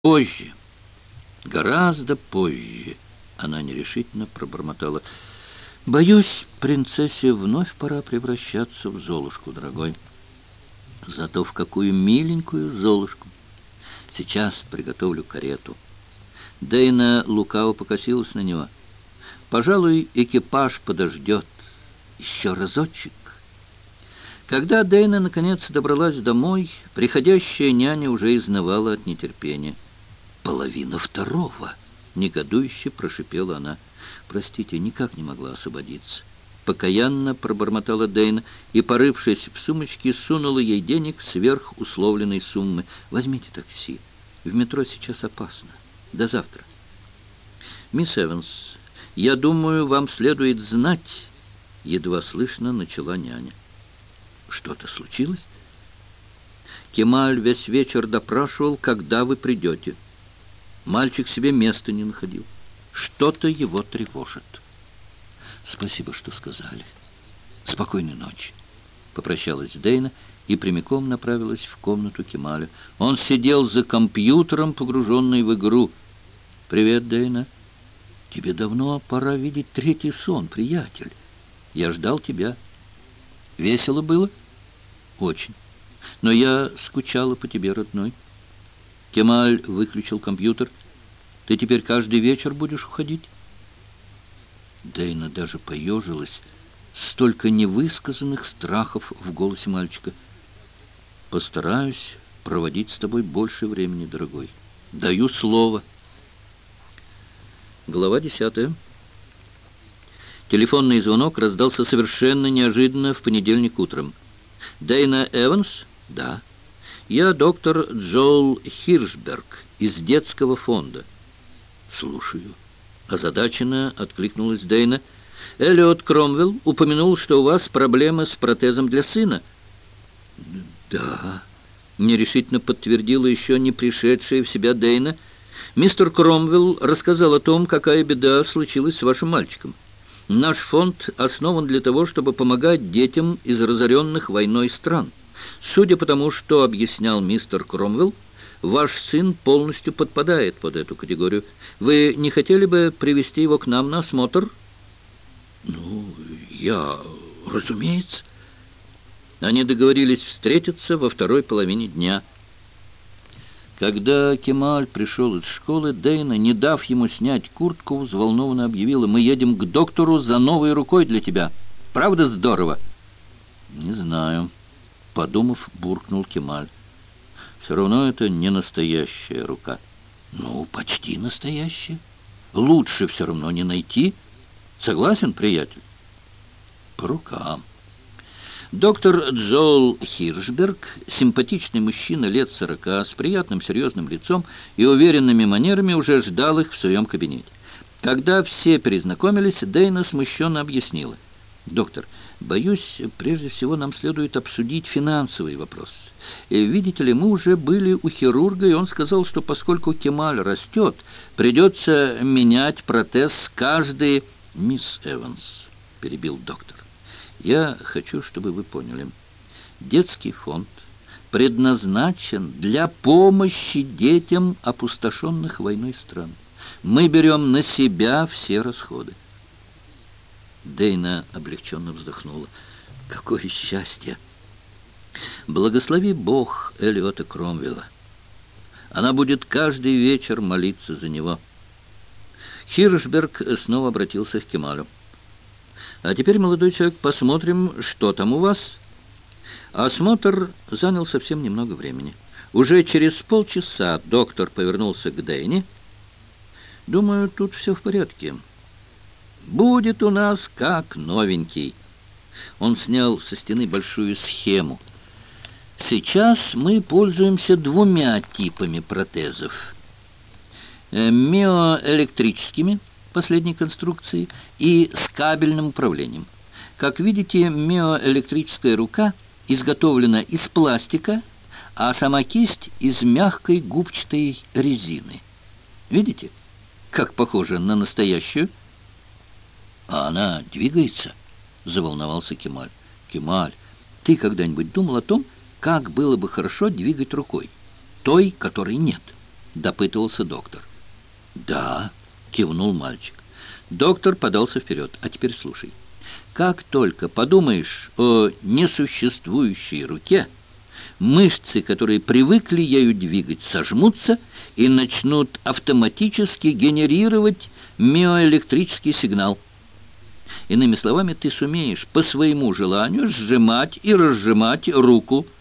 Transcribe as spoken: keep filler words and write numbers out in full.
Позже, гораздо позже, она нерешительно пробормотала. Боюсь, принцессе вновь пора превращаться в Золушку, дорогой. Зато в какую миленькую Золушку. Сейчас приготовлю карету. Дейна лукаво покосилась на него. Пожалуй, экипаж подождет. Еще разочек. Когда Дейна наконец добралась домой, приходящая няня уже изнывала от нетерпения. «Половина второго!» — негодующе прошипела она. «Простите, никак не могла освободиться». Покаянно пробормотала Дейна и, порывшись в сумочке, сунула ей денег сверх условленной суммы. «Возьмите такси. В метро сейчас опасно. До завтра». «Мисс Эванс, я думаю, вам следует знать...» Едва слышно начала няня. «Что-то случилось?» «Кемаль весь вечер допрашивал, когда вы придете. Мальчик себе места не находил. Что-то его тревожит». «Спасибо, что сказали. Спокойной ночи», — попрощалась Дейна и прямиком направилась в комнату Кемаля. Он сидел за компьютером, погруженный в игру. «Привет, Дейна. Тебе давно пора видеть третий сон, приятель. Я ждал тебя. Весело было?» «Очень. Но я скучала по тебе, родной». Кемаль выключил компьютер. «Ты теперь каждый вечер будешь уходить?» Дейна даже поежилась. Столько невысказанных страхов в голосе мальчика. «Постараюсь проводить с тобой больше времени, дорогой. Даю слово». Глава десятая. Телефонный звонок раздался совершенно неожиданно в понедельник утром. «Дейна Эванс?» «Да». «Я доктор Джоэл Хиршберг из детского фонда». «Слушаю». Озадаченно откликнулась Дейна. «Эллиот Кромвелл упомянул, что у вас проблемы с протезом для сына». «Да», — нерешительно подтвердила еще не пришедшая в себя Дейна. «Мистер Кромвелл рассказал о том, какая беда случилась с вашим мальчиком. Наш фонд основан для того, чтобы помогать детям из разоренных войной стран. Судя по тому, что объяснял мистер Кромвелл, ваш сын полностью подпадает под эту категорию. Вы не хотели бы привести его к нам на осмотр?» «Ну, я... разумеется». Они договорились встретиться во второй половине дня. Когда Кемаль пришел из школы, Дейна, не дав ему снять куртку, взволнованно объявила: «Мы едем к доктору за новой рукой для тебя. Правда здорово?» «Не знаю», — подумав, буркнул Кемаль. «Все равно это не настоящая рука». «Ну, почти настоящая. Лучше все равно не найти. Согласен, приятель?» «По рукам». Доктор Джоэл Хиршберг, симпатичный мужчина лет сорока, с приятным серьезным лицом и уверенными манерами, уже ждал их в своем кабинете. Когда все перезнакомились, Дейна смущенно объяснила: «Доктор, боюсь, прежде всего нам следует обсудить финансовый вопрос. Видите ли, мы уже были у хирурга, и он сказал, что поскольку Кемаль растет, придется менять протез каждый...» «Мисс Эванс», — перебил доктор, — «я хочу, чтобы вы поняли. Детский фонд предназначен для помощи детям опустошенных войной стран. Мы берем на себя все расходы». Дейна облегченно вздохнула. «Какое счастье! Благослови Бог Эллиота Кромвелла. Она будет каждый вечер молиться за него». Хиршберг снова обратился к Кемалю. «А теперь, молодой человек, посмотрим, что там у вас». Осмотр занял совсем немного времени. Уже через полчаса доктор повернулся к Дейне. «Думаю, тут все в порядке. Будет у нас как новенький». Он снял со стены большую схему. «Сейчас мы пользуемся двумя типами протезов. Миоэлектрическими, последней конструкции, и с кабельным управлением. Как видите, миоэлектрическая рука изготовлена из пластика, а сама кисть из мягкой губчатой резины. Видите, как похоже на настоящую?» «А она двигается?» — заволновался Кемаль. «Кемаль, ты когда-нибудь думал о том, как было бы хорошо двигать рукой? Той, которой нет?» — допытывался доктор. «Да», — кивнул мальчик. Доктор подался вперед. «А теперь слушай. Как только подумаешь о несуществующей руке, мышцы, которые привыкли ею двигать, сожмутся и начнут автоматически генерировать миоэлектрический сигнал. Иными словами, ты сумеешь по своему желанию сжимать и разжимать руку,